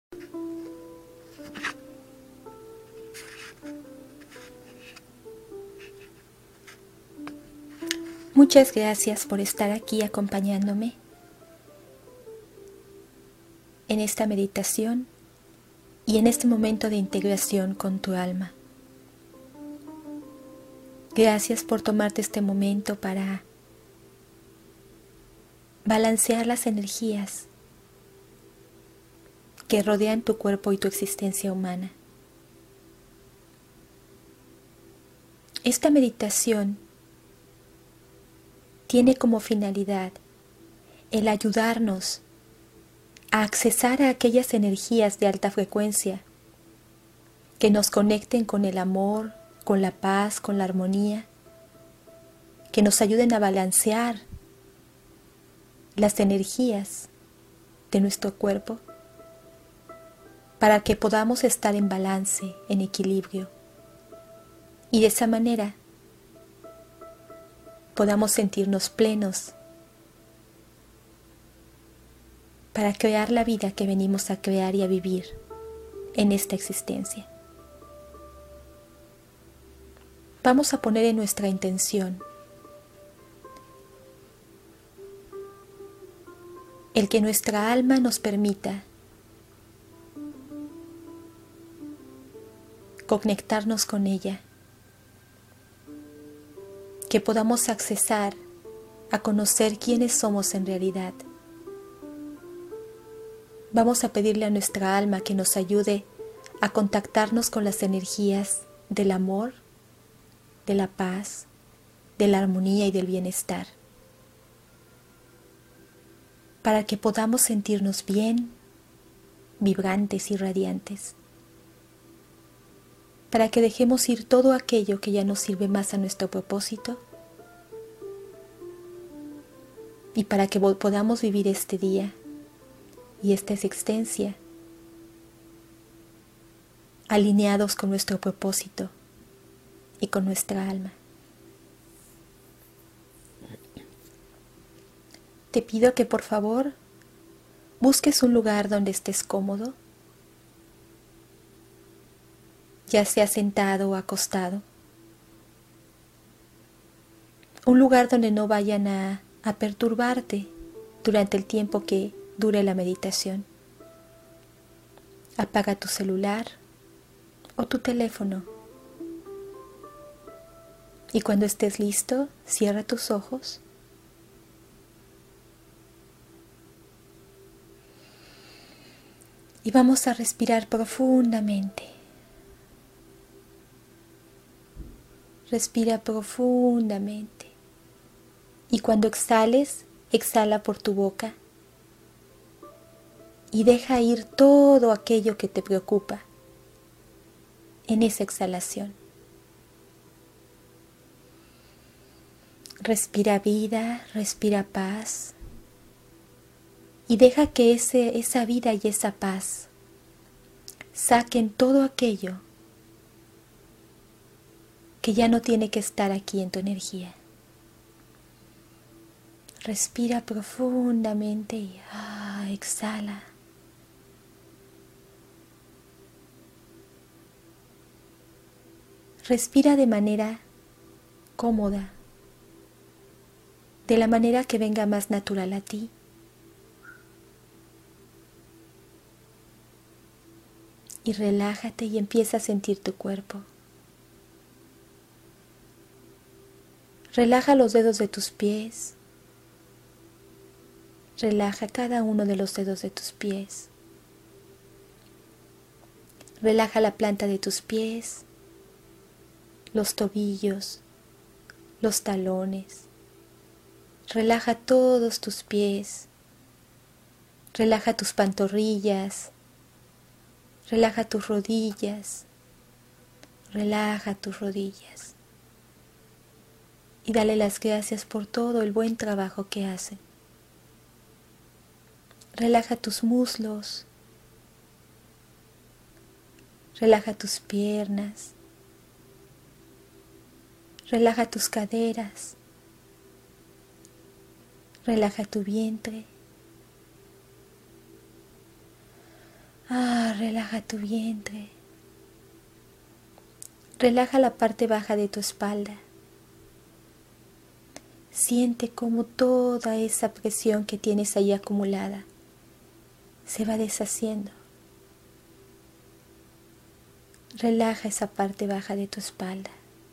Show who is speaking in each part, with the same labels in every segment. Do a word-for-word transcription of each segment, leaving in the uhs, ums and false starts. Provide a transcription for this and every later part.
Speaker 1: Muchas gracias por estar aquí acompañándome en esta meditación y en este momento de integración con tu alma. Gracias por tomarte este momento para balancear las energías que rodean tu cuerpo y tu existencia humana. Esta meditación tiene como finalidad el ayudarnos a accesar a aquellas energías de alta frecuencia que nos conecten con el amor, con la paz, con la armonía, que nos ayuden a balancear las energías de nuestro cuerpo para que podamos estar en balance, en equilibrio, y de esa manera podamos sentirnos plenos para crear la vida que venimos a crear y a vivir en esta existencia. Vamos a poner en nuestra intención el que nuestra alma nos permita conectarnos con ella, que podamos accesar a conocer quiénes somos en realidad. Vamos a pedirle a nuestra alma que nos ayude a contactarnos con las energías del amor, de la paz, de la armonía y del bienestar, para que podamos sentirnos bien, vibrantes y radiantes, para que dejemos ir todo aquello que ya no sirve más a nuestro propósito y para que podamos vivir este día y esta existencia alineados con nuestro propósito y con nuestra alma. Te pido que por favor busques un lugar donde estés cómodo, ya sea sentado o acostado, un lugar donde no vayan a, a perturbarte durante el tiempo que dure la meditación. Apaga tu celular o tu teléfono y cuando estés listo, cierra tus ojos. Y vamos a respirar profundamente. Respira profundamente. Y cuando exhales, exhala por tu boca. Y deja ir todo aquello que te preocupa en esa exhalación. Respira vida, respira paz. Y deja que ese, esa vida y esa paz saquen todo aquello que ya no tiene que estar aquí en tu energía. Respira profundamente y ah, exhala. Respira de manera cómoda, de la manera que venga más natural a ti. Y relájate y empieza a sentir tu cuerpo. Relaja los dedos de tus pies. Relaja cada uno de los dedos de tus pies. Relaja la planta de tus pies, los tobillos, los talones. Relaja todos tus pies. Relaja tus pantorrillas. Relaja tus rodillas. Relaja tus rodillas. Y dale las gracias por todo el buen trabajo que hacen. Relaja tus muslos. Relaja tus piernas. Relaja tus caderas. Relaja tu vientre. Ah, relaja tu vientre. Relaja la parte baja de tu espalda. Siente cómo toda esa presión que tienes ahí acumulada se va deshaciendo. Relaja esa parte baja de tu espalda.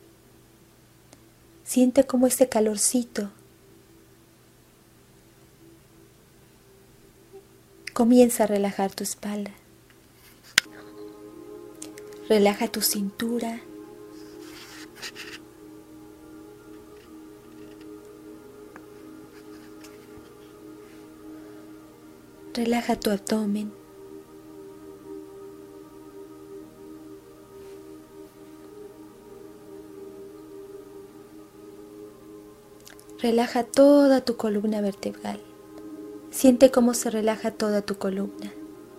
Speaker 1: Siente cómo ese calorcito comienza a relajar tu espalda. Relaja tu cintura. Relaja tu abdomen. Relaja toda tu columna vertebral. Siente cómo se relaja toda tu columna.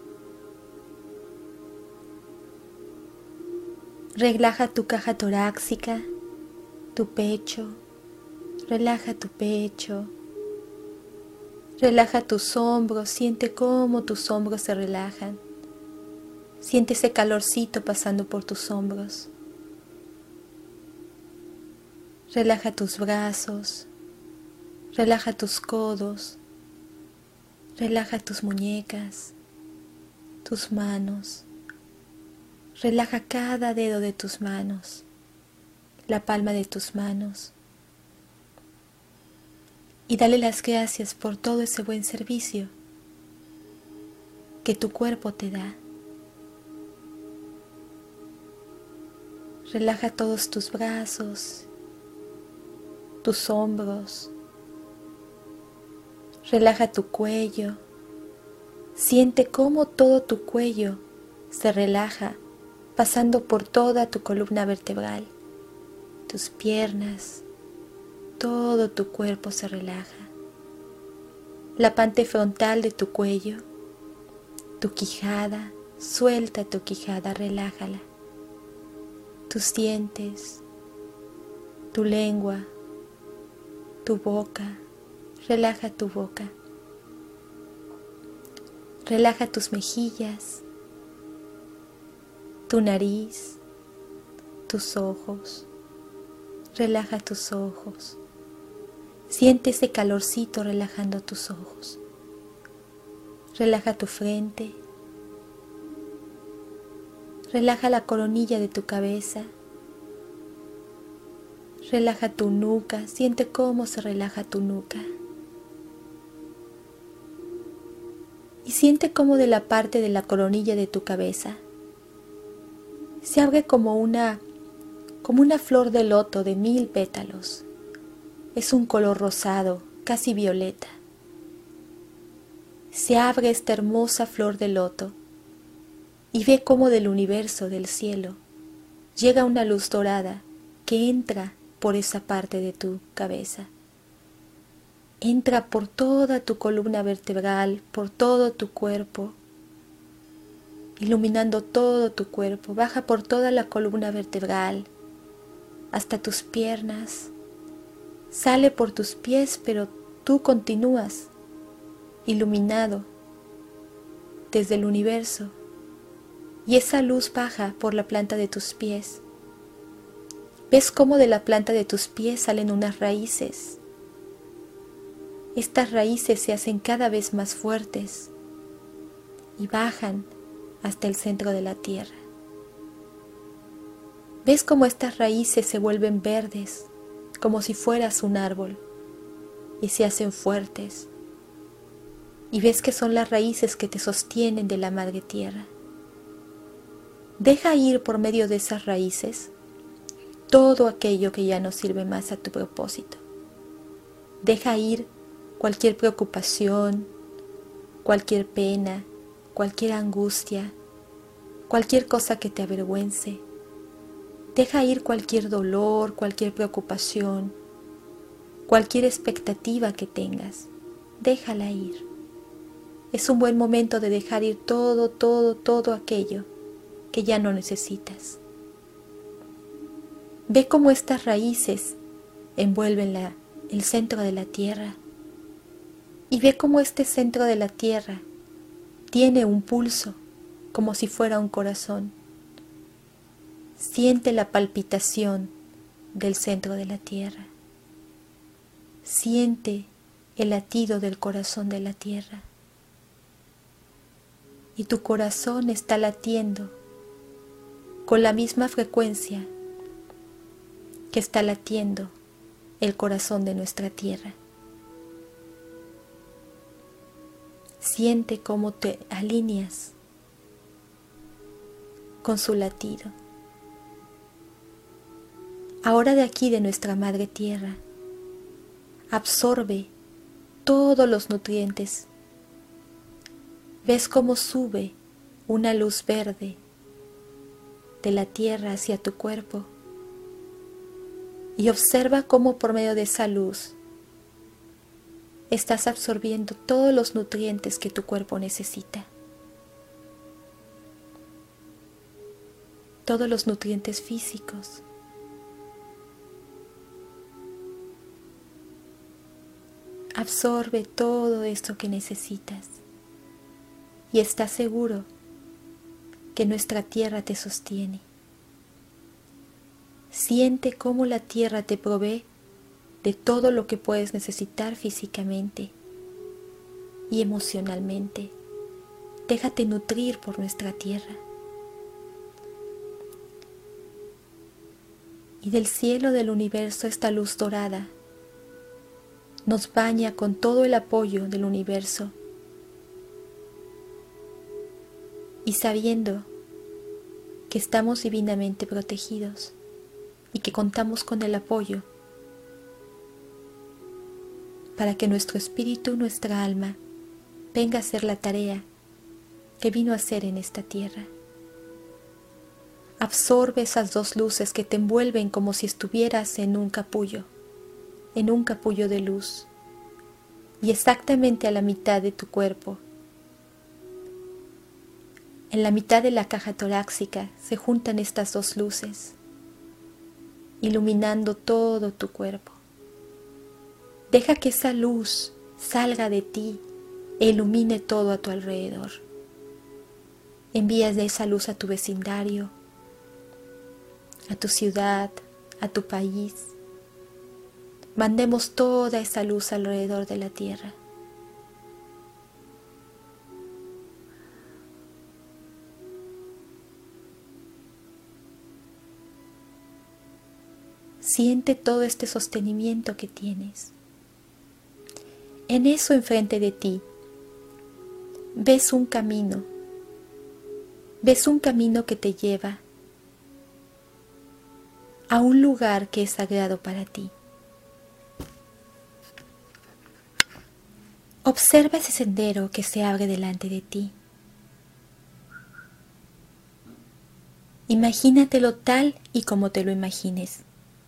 Speaker 1: Relaja tu caja torácica, tu pecho. Relaja tu pecho. Relaja tus hombros. Siente cómo tus hombros se relajan. Siente ese calorcito pasando por tus hombros. Relaja tus brazos. Relaja tus codos. Relaja tus muñecas, tus manos. Relaja cada dedo de tus manos, la palma de tus manos. Y dale las gracias por todo ese buen servicio que tu cuerpo te da. Relaja todos tus brazos, tus hombros. Relaja tu cuello. Siente cómo todo tu cuello se relaja, pasando por toda tu columna vertebral, tus piernas, todo tu cuerpo se relaja. La parte frontal de tu cuello, tu quijada, suelta tu quijada, relájala. Tus dientes, tu lengua, tu boca. Relaja tu boca. Relaja tus mejillas, tu nariz, tus ojos. Relaja tus ojos. Siente ese calorcito relajando tus ojos. Relaja tu frente. Relaja la coronilla de tu cabeza. Relaja tu nuca. Siente cómo se relaja tu nuca. Y siente cómo de la parte de la coronilla de tu cabeza se abre como una, como una flor de loto de mil pétalos. Es un color rosado, casi violeta. Se abre esta hermosa flor de loto y ve cómo del universo, del cielo, llega una luz dorada que entra por esa parte de tu cabeza. Entra por toda tu columna vertebral, por todo tu cuerpo, iluminando todo tu cuerpo. Baja por toda la columna vertebral, hasta tus piernas. Sale por tus pies, pero tú continúas iluminado desde el universo. Y esa luz baja por la planta de tus pies. ¿Ves cómo de la planta de tus pies salen unas raíces? Estas raíces se hacen cada vez más fuertes y bajan hasta el centro de la tierra. ¿Ves cómo estas raíces se vuelven verdes, como si fueras un árbol, y se hacen fuertes? Y ves que son las raíces que te sostienen de la madre tierra. Deja ir por medio de esas raíces todo aquello que ya no sirve más a tu propósito. Deja ir cualquier preocupación, cualquier pena, cualquier angustia, cualquier cosa que te avergüence. Deja ir cualquier dolor, cualquier preocupación, cualquier expectativa que tengas. Déjala ir. Es un buen momento de dejar ir todo, todo, todo aquello que ya no necesitas. Ve cómo estas raíces envuelven la, el centro de la tierra. Y ve cómo este centro de la tierra tiene un pulso, como si fuera un corazón. Siente la palpitación del centro de la tierra. Siente el latido del corazón de la tierra. Y tu corazón está latiendo con la misma frecuencia que está latiendo el corazón de nuestra tierra. Siente cómo te alineas con su latido. Ahora de aquí, de nuestra madre tierra, absorbe todos los nutrientes. Ves cómo sube una luz verde de la tierra hacia tu cuerpo y observa cómo por medio de esa luz estás absorbiendo todos los nutrientes que tu cuerpo necesita. Todos los nutrientes físicos. Absorbe todo esto que necesitas y estás seguro que nuestra tierra te sostiene. Siente cómo la tierra te provee de todo lo que puedes necesitar físicamente y emocionalmente. Déjate nutrir por nuestra tierra. Y del cielo del universo esta luz dorada nos baña con todo el apoyo del universo. Y sabiendo que estamos divinamente protegidos y que contamos con el apoyo para que nuestro espíritu, nuestra alma, venga a hacer la tarea que vino a hacer en esta tierra. Absorbe esas dos luces que te envuelven como si estuvieras en un capullo, en un capullo de luz, y exactamente a la mitad de tu cuerpo, en la mitad de la caja torácica, se juntan estas dos luces, iluminando todo tu cuerpo. Deja que esa luz salga de ti e ilumine todo a tu alrededor. Envías de esa luz a tu vecindario, a tu ciudad, a tu país. Mandemos toda esa luz alrededor de la tierra. Siente todo este sostenimiento que tienes. En eso enfrente de ti, ves un camino, ves un camino que te lleva a un lugar que es sagrado para ti. Observa ese sendero que se abre delante de ti. Imagínatelo tal y como te lo imagines.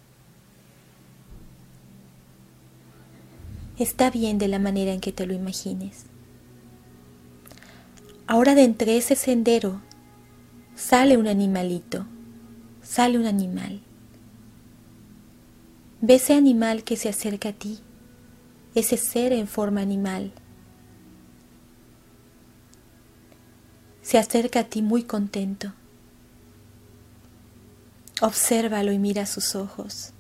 Speaker 1: Está bien de la manera en que te lo imagines. Ahora de entre ese sendero sale un animalito, sale un animal. Ve ese animal que se acerca a ti, ese ser en forma animal. Se acerca a ti muy contento. Obsérvalo y mira sus ojos.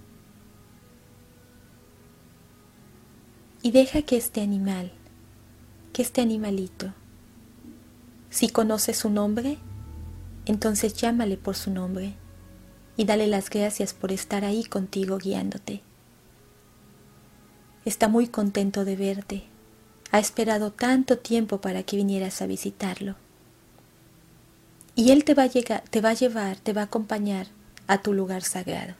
Speaker 1: Y deja que este animal, que este animalito, si conoce su nombre, entonces llámale por su nombre y dale las gracias por estar ahí contigo guiándote. Está muy contento de verte. Ha esperado tanto tiempo para que vinieras a visitarlo. Y él te va a llegar, te va a llevar, te va a acompañar a tu lugar sagrado.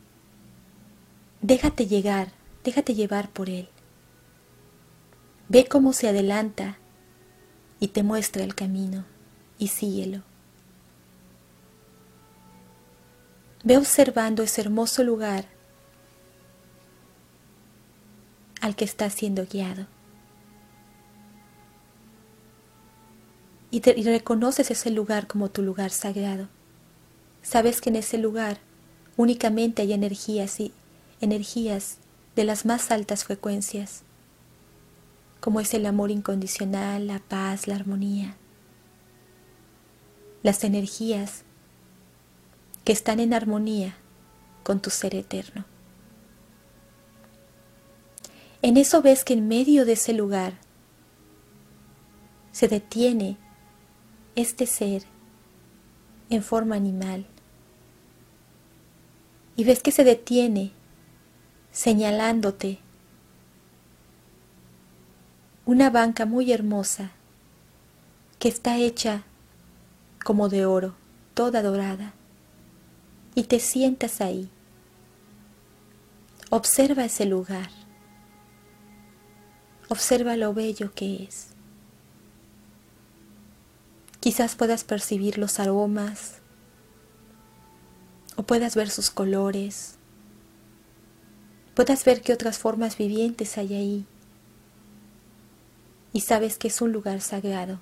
Speaker 1: Déjate llegar, déjate llevar por él. Ve cómo se adelanta y te muestra el camino y síguelo. Ve observando ese hermoso lugar al que estás siendo guiado. Y, te, y reconoces ese lugar como tu lugar sagrado. Sabes que en ese lugar únicamente hay energías y energías de las más altas frecuencias, como es el amor incondicional, la paz, la armonía. las energías que están en armonía con tu ser eterno. En eso ves que en medio de ese lugar se detiene este ser en forma animal. Y ves que se detiene señalándote una banca muy hermosa que está hecha como de oro, toda dorada, y te sientas ahí. Observa ese lugar, observa lo bello que es. Quizás puedas percibir los aromas o puedas ver sus colores, puedas ver qué otras formas vivientes hay ahí y sabes que es un lugar sagrado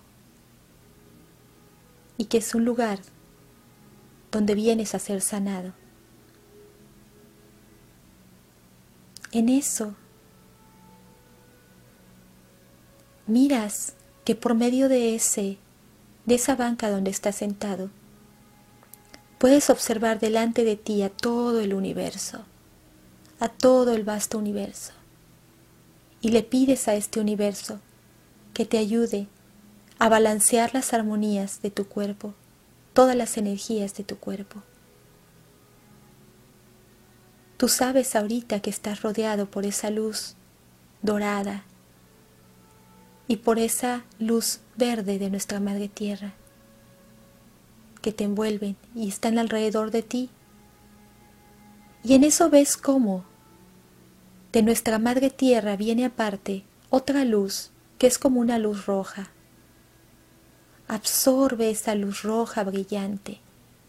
Speaker 1: y que es un lugar donde vienes a ser sanado. En eso miras que por medio de ese de esa banca donde estás sentado puedes observar delante de ti a todo el universo, a todo el vasto universo, y le pides a este universo que te ayude a balancear las armonías de tu cuerpo, todas las energías de tu cuerpo. Tú sabes ahorita que estás rodeado por esa luz dorada y por esa luz verde de nuestra Madre Tierra, que te envuelven y están alrededor de ti. Y en eso ves cómo de nuestra Madre Tierra viene aparte otra luz que es como una luz roja. Absorbe esa luz roja brillante.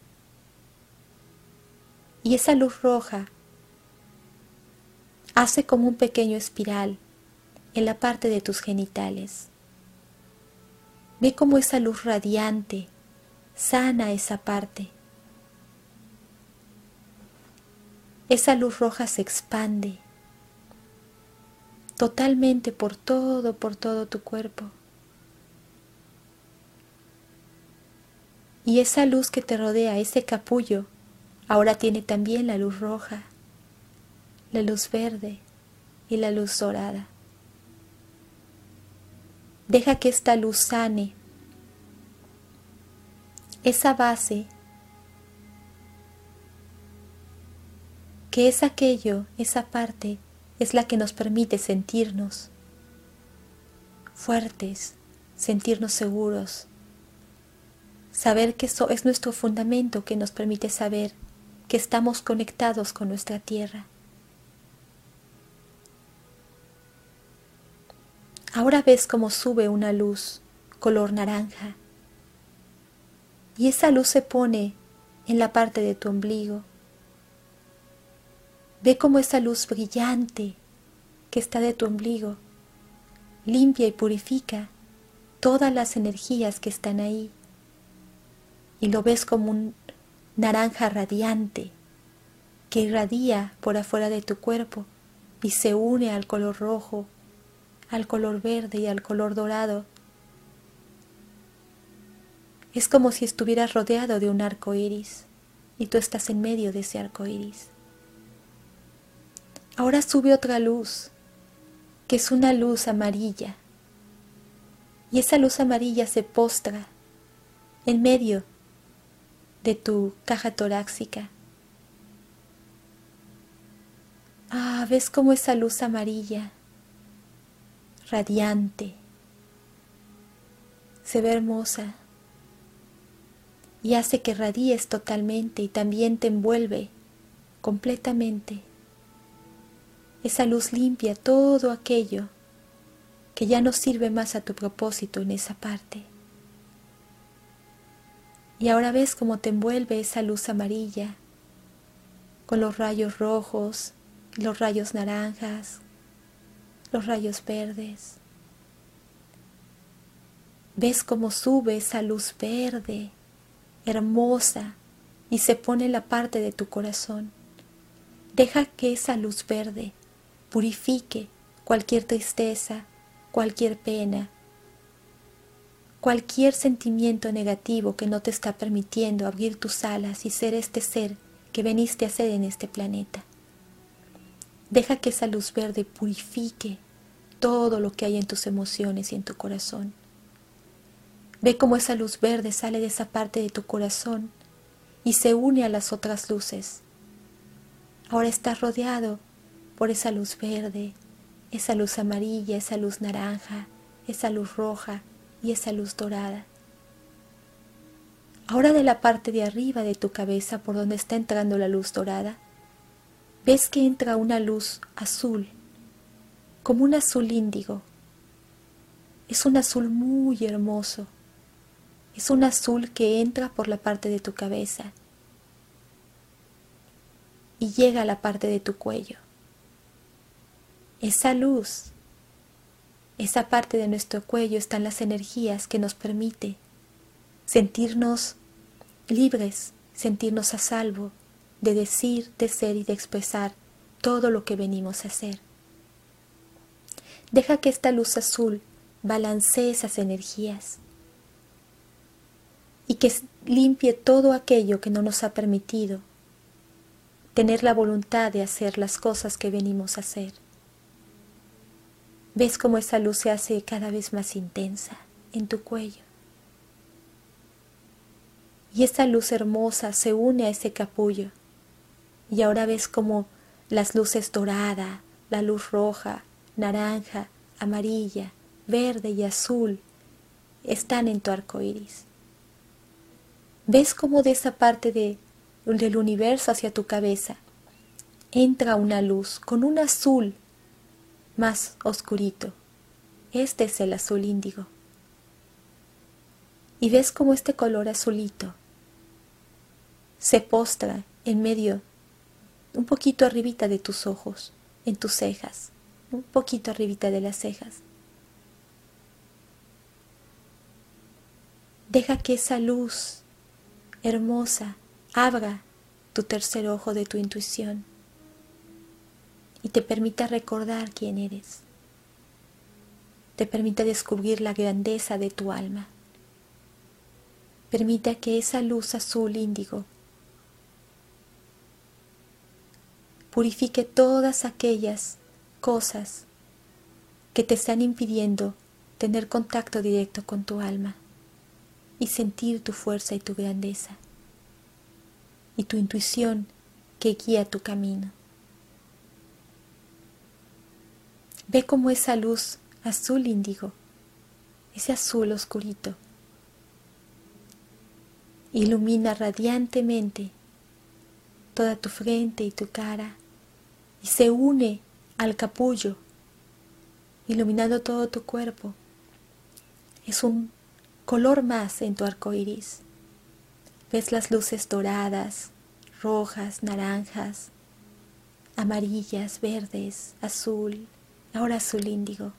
Speaker 1: Y esa luz roja hace como un pequeño espiral en la parte de tus genitales. Ve cómo esa luz radiante sana esa parte. Esa luz roja se expande totalmente por todo, por todo tu cuerpo. Y esa luz que te rodea, ese capullo, ahora tiene también la luz roja, la luz verde y la luz dorada. Deja que esta luz sane esa base, que es aquello, esa parte, es la que nos permite sentirnos fuertes, sentirnos seguros, saber que eso es nuestro fundamento que nos permite saber que estamos conectados con nuestra tierra. Ahora ves cómo sube una luz color naranja y esa luz se pone en la parte de tu ombligo. Ve cómo esa luz brillante que está de tu ombligo limpia y purifica todas las energías que están ahí y lo ves como un naranja radiante que irradia por afuera de tu cuerpo y se une al color rojo, al color verde y al color dorado. Es como si estuvieras rodeado de un arco iris y tú estás en medio de ese arco iris. Ahora sube otra luz, que es una luz amarilla, y esa luz amarilla se postra en medio de tu caja torácica. Ah, ves cómo esa luz amarilla, radiante, se ve hermosa y hace que radies totalmente y también te envuelve completamente. Esa luz limpia todo aquello que ya no sirve más a tu propósito en esa parte. Y ahora ves cómo te envuelve esa luz amarilla con los rayos rojos, los rayos naranjas, los rayos verdes. Ves cómo sube esa luz verde, hermosa, y se pone en la parte de tu corazón. Deja que esa luz verde purifique cualquier tristeza, cualquier pena, cualquier sentimiento negativo que no te está permitiendo abrir tus alas y ser este ser que veniste a ser en este planeta. Deja que esa luz verde purifique todo lo que hay en tus emociones y en tu corazón. Ve cómo esa luz verde sale de esa parte de tu corazón y se une a las otras luces. Ahora estás rodeado por esa luz verde, esa luz amarilla, esa luz naranja, esa luz roja y esa luz dorada. Ahora de la parte de arriba de tu cabeza, por donde está entrando la luz dorada, ves que entra una luz azul, como un azul índigo. Es un azul muy hermoso. Es un azul que entra por la parte de tu cabeza y llega a la parte de tu cuello. Esa luz, esa parte de nuestro cuello están las energías que nos permite sentirnos libres, sentirnos a salvo de decir, de ser y de expresar todo lo que venimos a hacer. Deja que esta luz azul balancee esas energías y que limpie todo aquello que no nos ha permitido tener la voluntad de hacer las cosas que venimos a hacer. ¿Ves cómo esa luz se hace cada vez más intensa en tu cuello? Y esa luz hermosa se une a ese capullo. Y ahora ves cómo las luces dorada, la luz roja, naranja, amarilla, verde y azul están en tu arco iris. ¿Ves cómo de esa parte de, del universo hacia tu cabeza entra una luz con un azul más oscurito? Este es el azul índigo. Y ves cómo este color azulito se postra en medio, un poquito arribita de tus ojos, en tus cejas, un poquito arribita de las cejas. Deja que esa luz hermosa abra tu tercer ojo de tu intuición y te permita recordar quién eres. Te permita descubrir la grandeza de tu alma. Permita que esa luz azul índigo purifique todas aquellas cosas que te están impidiendo tener contacto directo con tu alma y sentir tu fuerza y tu grandeza y tu intuición que guía tu camino. Ve cómo esa luz azul índigo, ese azul oscurito, ilumina radiantemente toda tu frente y tu cara y se une al capullo, iluminando todo tu cuerpo. Es un color más en tu arco iris. Ves las luces doradas, rojas, naranjas, amarillas, verdes, azul, ahora azul índigo.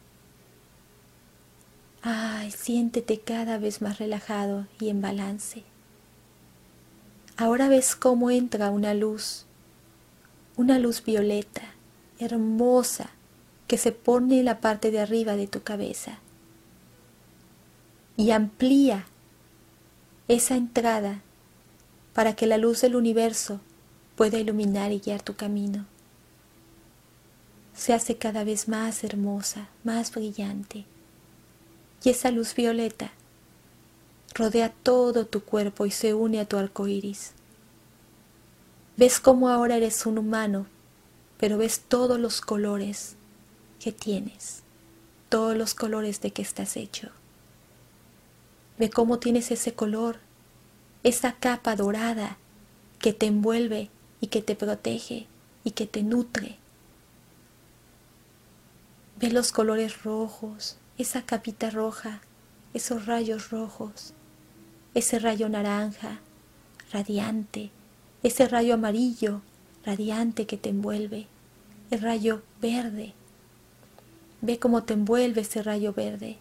Speaker 1: Ay, siéntete cada vez más relajado y en balance. Ahora ves cómo entra una luz, una luz violeta, hermosa, que se pone en la parte de arriba de tu cabeza y amplía esa entrada para que la luz del universo pueda iluminar y guiar tu camino. Se hace cada vez más hermosa, más brillante, y esa luz violeta rodea todo tu cuerpo y se une a tu arco iris. Ves cómo ahora eres un humano, pero ves todos los colores que tienes, todos los colores de que estás hecho. Ve cómo tienes ese color, esa capa dorada que te envuelve y que te protege y que te nutre. Ve los colores rojos, esa capita roja, esos rayos rojos, ese rayo naranja, radiante, ese rayo amarillo, radiante que te envuelve, el rayo verde. Ve cómo te envuelve ese rayo verde,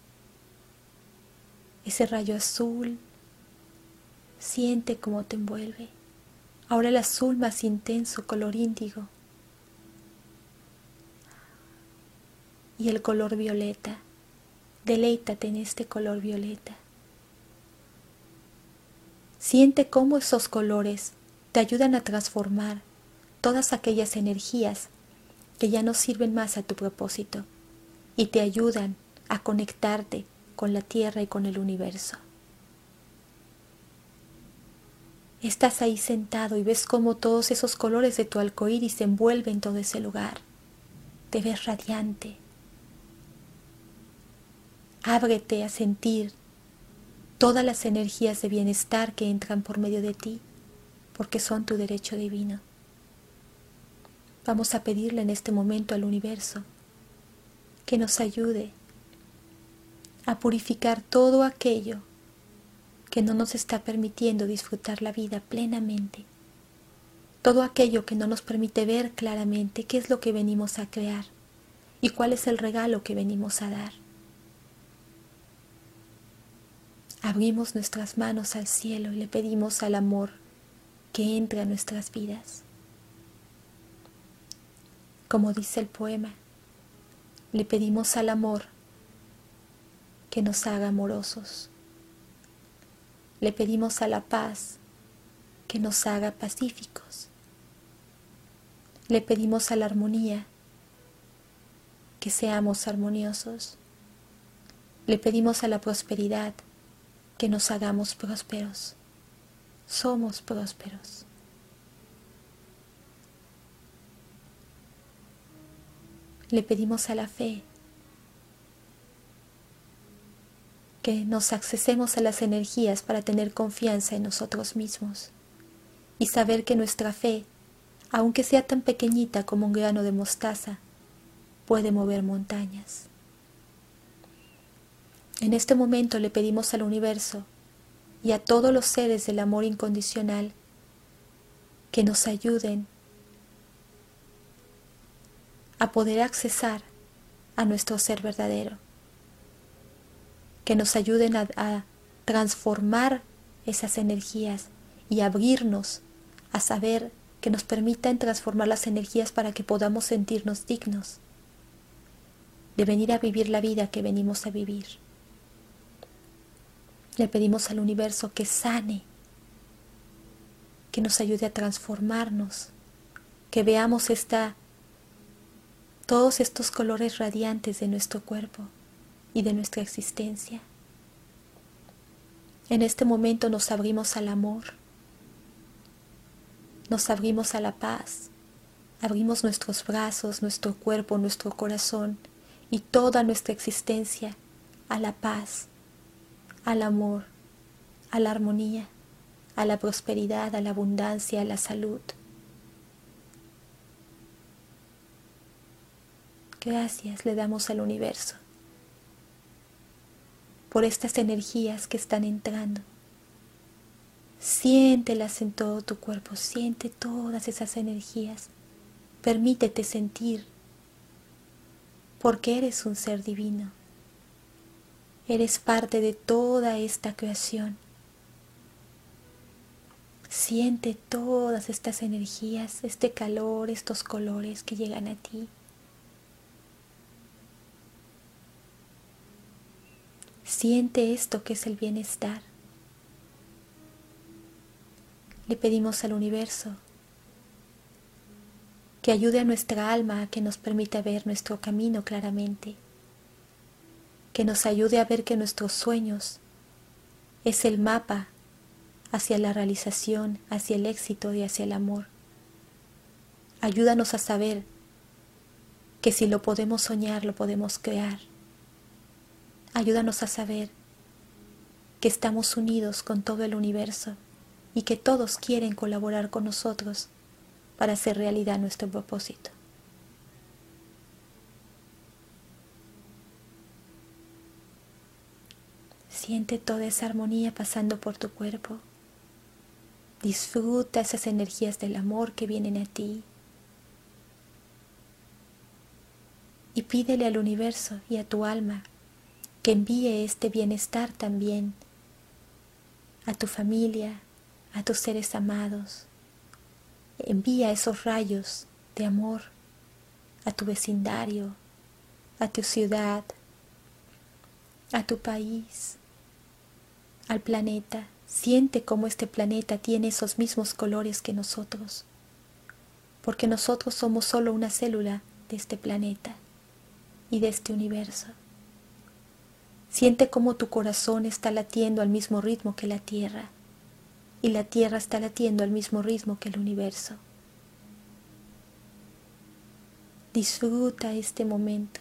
Speaker 1: ese rayo azul, siente cómo te envuelve. Ahora el azul más intenso, color índigo, y el color violeta, Deleítate en este color violeta. Siente cómo esos colores te ayudan a transformar todas aquellas energías que ya no sirven más a tu propósito y te ayudan a conectarte con la tierra y con el universo. Estás ahí sentado y ves cómo todos esos colores de tu arcoíris envuelven todo ese lugar. Te ves radiante. Ábrete a sentir todas las energías de bienestar que entran por medio de ti, porque son tu derecho divino. Vamos a pedirle en este momento al universo que nos ayude a purificar todo aquello que no nos está permitiendo disfrutar la vida plenamente, todo aquello que no nos permite ver claramente qué es lo que venimos a crear y cuál es el regalo que venimos a dar. Abrimos nuestras manos al cielo y le pedimos al amor que entre a nuestras vidas. Como dice el poema, le pedimos al amor que nos haga amorosos. Le pedimos a la paz que nos haga pacíficos. Le pedimos a la armonía que seamos armoniosos. Le pedimos a la prosperidad que nos hagamos prósperos. Somos prósperos. Le pedimos a la fe que nos accesemos a las energías para tener confianza en nosotros mismos y saber que nuestra fe, aunque sea tan pequeñita como un grano de mostaza, puede mover montañas. En este momento le pedimos al universo y a todos los seres del amor incondicional que nos ayuden a poder accesar a nuestro ser verdadero, que nos ayuden a, a transformar esas energías y abrirnos a saber, que nos permitan transformar las energías para que podamos sentirnos dignos de venir a vivir la vida que venimos a vivir. Le pedimos al universo que sane, que nos ayude a transformarnos, que veamos esta, todos estos colores radiantes de nuestro cuerpo y de nuestra existencia. En este momento nos abrimos al amor, nos abrimos a la paz, abrimos nuestros brazos, nuestro cuerpo, nuestro corazón y toda nuestra existencia a la paz, al amor, a la armonía, a la prosperidad, a la abundancia, a la salud. Gracias le damos al universo por estas energías que están entrando. Siéntelas en todo tu cuerpo, siente todas esas energías. Permítete sentir, porque eres un ser divino. Eres parte de toda esta creación. Siente todas estas energías, este calor, estos colores que llegan a ti. Siente esto que es el bienestar. Le pedimos al universo que ayude a nuestra alma a que nos permita ver nuestro camino claramente, que nos ayude a ver que nuestros sueños es el mapa hacia la realización, hacia el éxito y hacia el amor. Ayúdanos a saber que si lo podemos soñar, lo podemos crear. Ayúdanos a saber que estamos unidos con todo el universo y que todos quieren colaborar con nosotros para hacer realidad nuestro propósito. Siente toda esa armonía pasando por tu cuerpo. Disfruta esas energías del amor que vienen a ti. Y pídele al universo y a tu alma que envíe este bienestar también a tu familia, a tus seres amados. Envía esos rayos de amor a tu vecindario, a tu ciudad, a tu país, al planeta. Siente cómo este planeta tiene esos mismos colores que nosotros, porque nosotros somos solo una célula de este planeta y de este universo. Siente cómo tu corazón está latiendo al mismo ritmo que la Tierra, y la Tierra está latiendo al mismo ritmo que el universo. Disfruta este momento.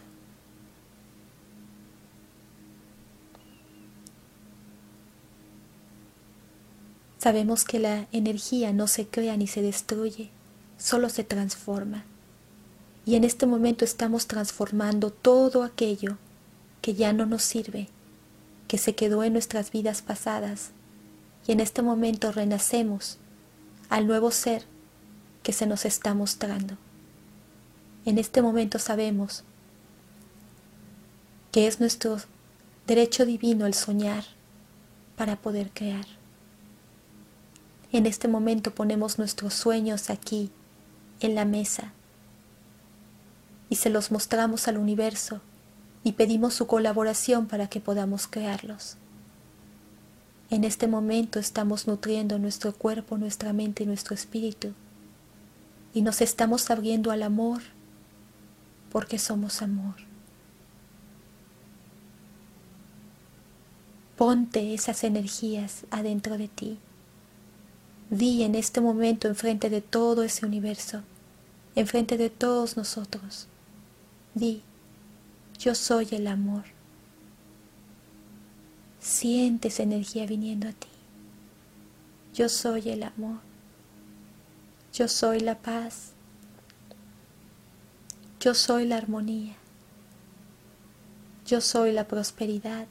Speaker 1: Sabemos que la energía no se crea ni se destruye, solo se transforma. Y en este momento estamos transformando todo aquello que ya no nos sirve, que se quedó en nuestras vidas pasadas. Y en este momento renacemos al nuevo ser que se nos está mostrando. En este momento sabemos que es nuestro derecho divino el soñar para poder crear. En este momento ponemos nuestros sueños aquí, en la mesa, y se los mostramos al universo y pedimos su colaboración para que podamos crearlos. En este momento estamos nutriendo nuestro cuerpo, nuestra mente y nuestro espíritu, y nos estamos abriendo al amor, porque somos amor. Ponte esas energías adentro de ti. Di en este momento enfrente de todo ese universo, enfrente de todos nosotros. Di, yo soy el amor. Siente esa energía viniendo a ti. Yo soy el amor. Yo soy la paz. Yo soy la armonía. Yo soy la prosperidad.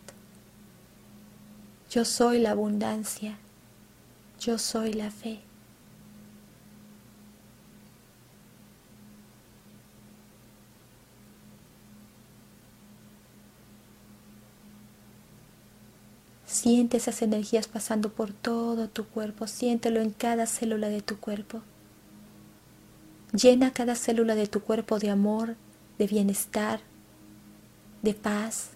Speaker 1: Yo soy la abundancia. Yo soy la fe. Siente esas energías pasando por todo tu cuerpo. Siéntelo en cada célula de tu cuerpo. Llena cada célula de tu cuerpo de amor, de bienestar, de paz.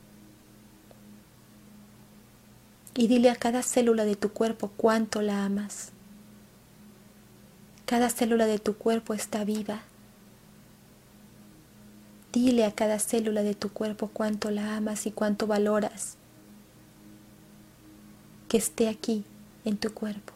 Speaker 1: Y dile a cada célula de tu cuerpo cuánto la amas. Cada célula de tu cuerpo está viva. Dile a cada célula de tu cuerpo cuánto la amas y cuánto valoras que esté aquí en tu cuerpo.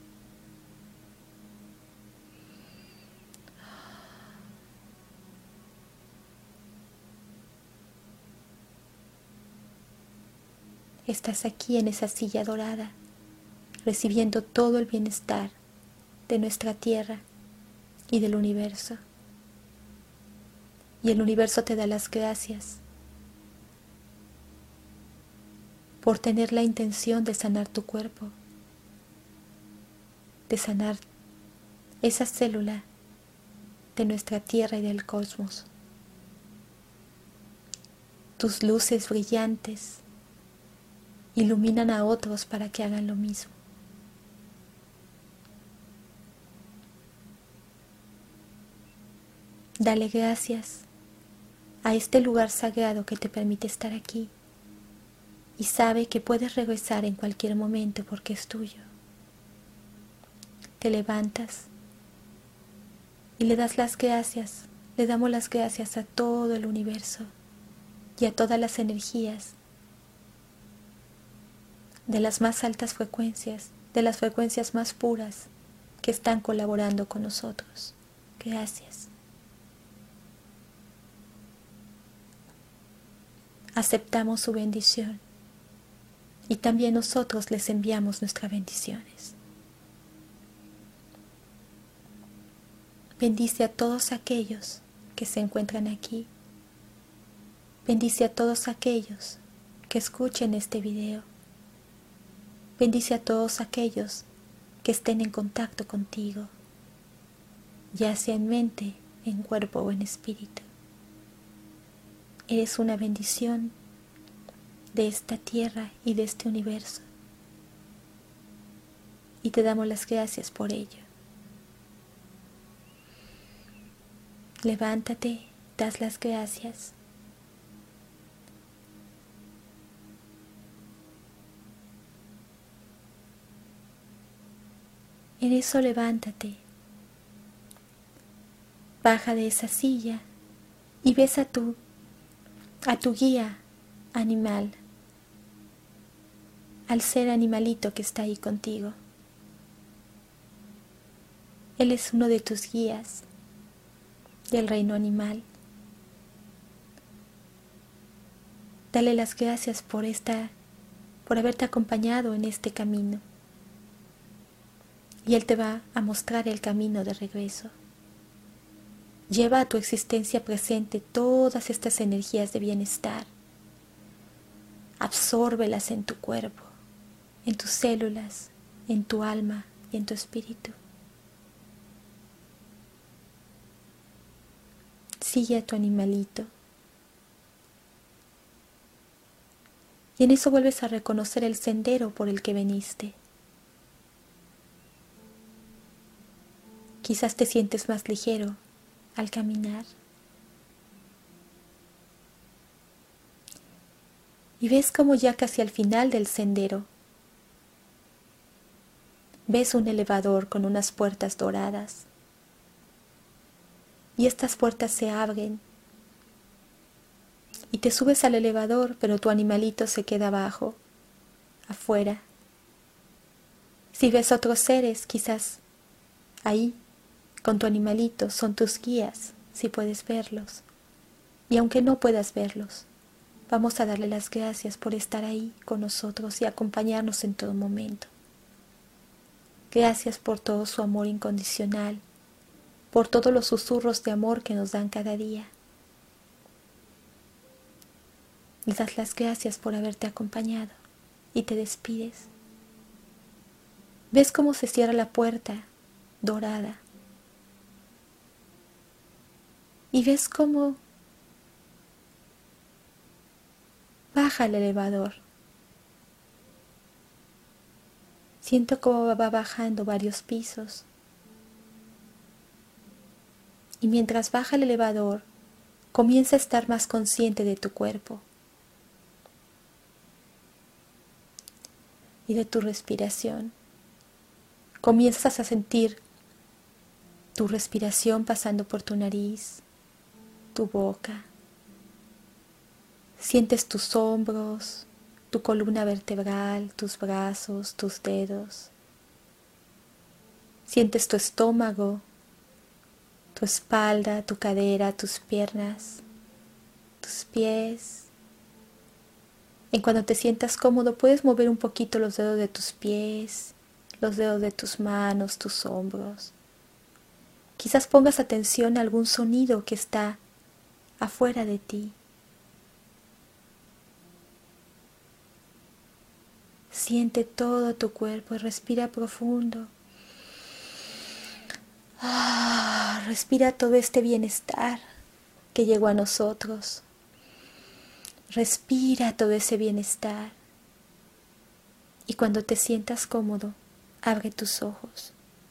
Speaker 1: Estás aquí en esa silla dorada, recibiendo todo el bienestar de nuestra tierra y del universo. Y el universo te da las gracias por tener la intención de sanar tu cuerpo, de sanar esa célula de nuestra tierra y del cosmos. Tus luces brillantes iluminan a otros para que hagan lo mismo. Dale gracias a este lugar sagrado que te permite estar aquí y sabe que puedes regresar en cualquier momento porque es tuyo. Te levantas y le das las gracias, le damos las gracias a todo el universo y a todas las energías de las más altas frecuencias, de las frecuencias más puras que están colaborando con nosotros. Gracias. Aceptamos su bendición y también nosotros les enviamos nuestras bendiciones. Bendice a todos aquellos que se encuentran aquí. Bendice a todos aquellos que escuchen este video. Bendice a todos aquellos que estén en contacto contigo, ya sea en mente, en cuerpo o en espíritu. Eres una bendición de esta tierra y de este universo. Y te damos las gracias por ello. Levántate, das las gracias. En eso levántate, baja de esa silla y ves a tu, a tu guía animal, al ser animalito que está ahí contigo. Él es uno de tus guías del reino animal. Dale las gracias por esta, por haberte acompañado en este camino. Y Él te va a mostrar el camino de regreso. Lleva a tu existencia presente todas estas energías de bienestar. Absórbelas en tu cuerpo, en tus células, en tu alma y en tu espíritu. Sigue a tu animalito. Y en eso vuelves a reconocer el sendero por el que veniste. Quizás te sientes más ligero al caminar. Y ves como ya casi al final del sendero, ves un elevador con unas puertas doradas. Y estas puertas se abren. Y te subes al elevador, pero tu animalito se queda abajo, afuera. Si ves otros seres, quizás ahí, con tu animalito, son tus guías, si puedes verlos. Y aunque no puedas verlos, vamos a darle las gracias por estar ahí con nosotros y acompañarnos en todo momento. Gracias por todo su amor incondicional, por todos los susurros de amor que nos dan cada día. Les das las gracias por haberte acompañado y te despides. ¿Ves cómo se cierra la puerta dorada? Y ves cómo baja el elevador. Siento cómo va bajando varios pisos. Y mientras baja el elevador, comienza a estar más consciente de tu cuerpo y de tu respiración. Comienzas a sentir tu respiración pasando por tu nariz, tu boca. Sientes tus hombros, tu columna vertebral, tus brazos, tus dedos. Sientes tu estómago, tu espalda, tu cadera, tus piernas, tus pies. En cuando te sientas cómodo, puedes mover un poquito los dedos de tus pies, los dedos de tus manos, tus hombros. Quizás pongas atención a algún sonido que está afuera de ti. Siente todo tu cuerpo y respira profundo. Ah, respira todo este bienestar que llegó a nosotros. Respira todo ese bienestar. Y cuando te sientas cómodo, abre tus ojos.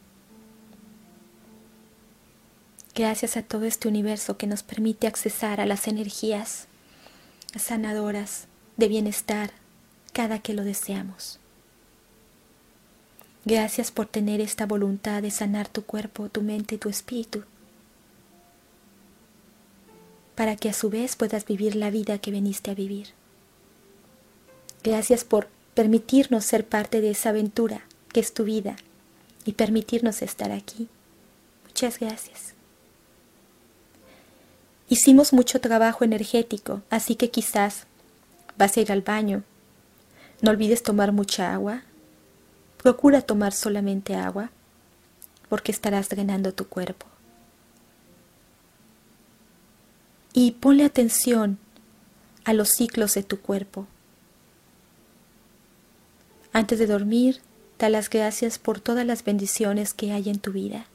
Speaker 1: Gracias a todo este universo que nos permite accesar a las energías sanadoras de bienestar cada que lo deseamos. Gracias por tener esta voluntad de sanar tu cuerpo, tu mente y tu espíritu, para que a su vez puedas vivir la vida que viniste a vivir. Gracias por permitirnos ser parte de esa aventura que es tu vida y permitirnos estar aquí. Muchas gracias. Hicimos mucho trabajo energético, así que quizás vas a ir al baño. No olvides tomar mucha agua. Procura tomar solamente agua, porque estarás drenando tu cuerpo. Y ponle atención a los ciclos de tu cuerpo. Antes de dormir, da las gracias por todas las bendiciones que hay en tu vida.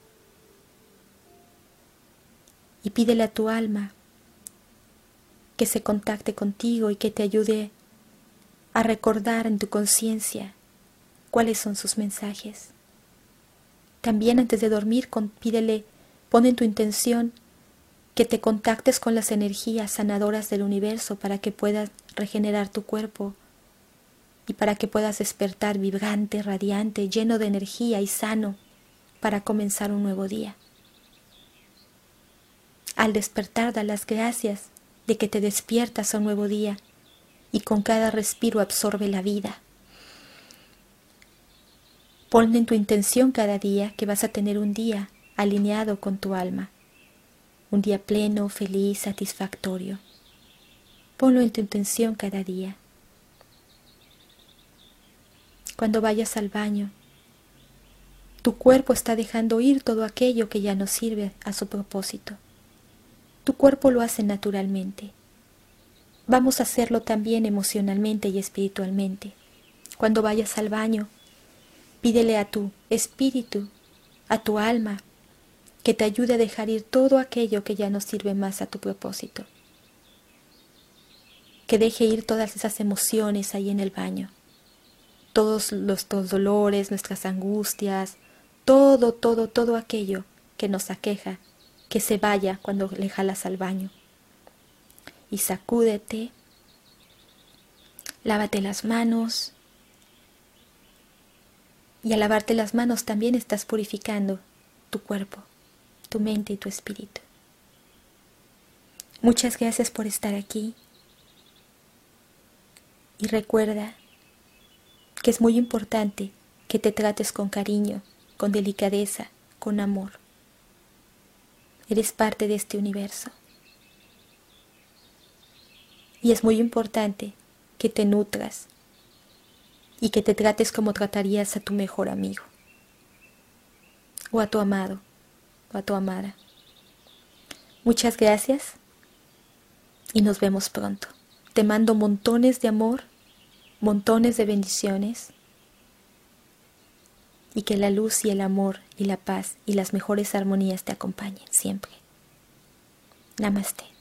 Speaker 1: Y pídele a tu alma que se contacte contigo y que te ayude a recordar en tu conciencia cuáles son sus mensajes. También antes de dormir, pídele, pon en tu intención que te contactes con las energías sanadoras del universo para que puedas regenerar tu cuerpo y para que puedas despertar vibrante, radiante, lleno de energía y sano para comenzar un nuevo día. Al despertar, da las gracias de que te despiertas a un nuevo día y con cada respiro absorbe la vida. Ponle en tu intención cada día que vas a tener un día alineado con tu alma, un día pleno, feliz, satisfactorio. Ponlo en tu intención cada día. Cuando vayas al baño, tu cuerpo está dejando ir todo aquello que ya no sirve a su propósito. Tu cuerpo lo hace naturalmente. Vamos a hacerlo también emocionalmente y espiritualmente. Cuando vayas al baño, pídele a tu espíritu, a tu alma, que te ayude a dejar ir todo aquello que ya no sirve más a tu propósito. Que deje ir todas esas emociones ahí en el baño. Todos los, los dolores, nuestras angustias, todo, todo, todo aquello que nos aqueja, que se vaya cuando le jalas al baño. Y sacúdete, lávate las manos, y al lavarte las manos también estás purificando tu cuerpo, tu mente y tu espíritu. Muchas gracias por estar aquí. Y recuerda que es muy importante que te trates con cariño, con delicadeza, con amor. Eres parte de este universo. Y es muy importante que te nutras y que te trates como tratarías a tu mejor amigo, o a tu amado, o a tu amada. Muchas gracias y nos vemos pronto. Te mando montones de amor, montones de bendiciones, y que la luz y el amor y la paz y las mejores armonías te acompañen siempre. Namaste.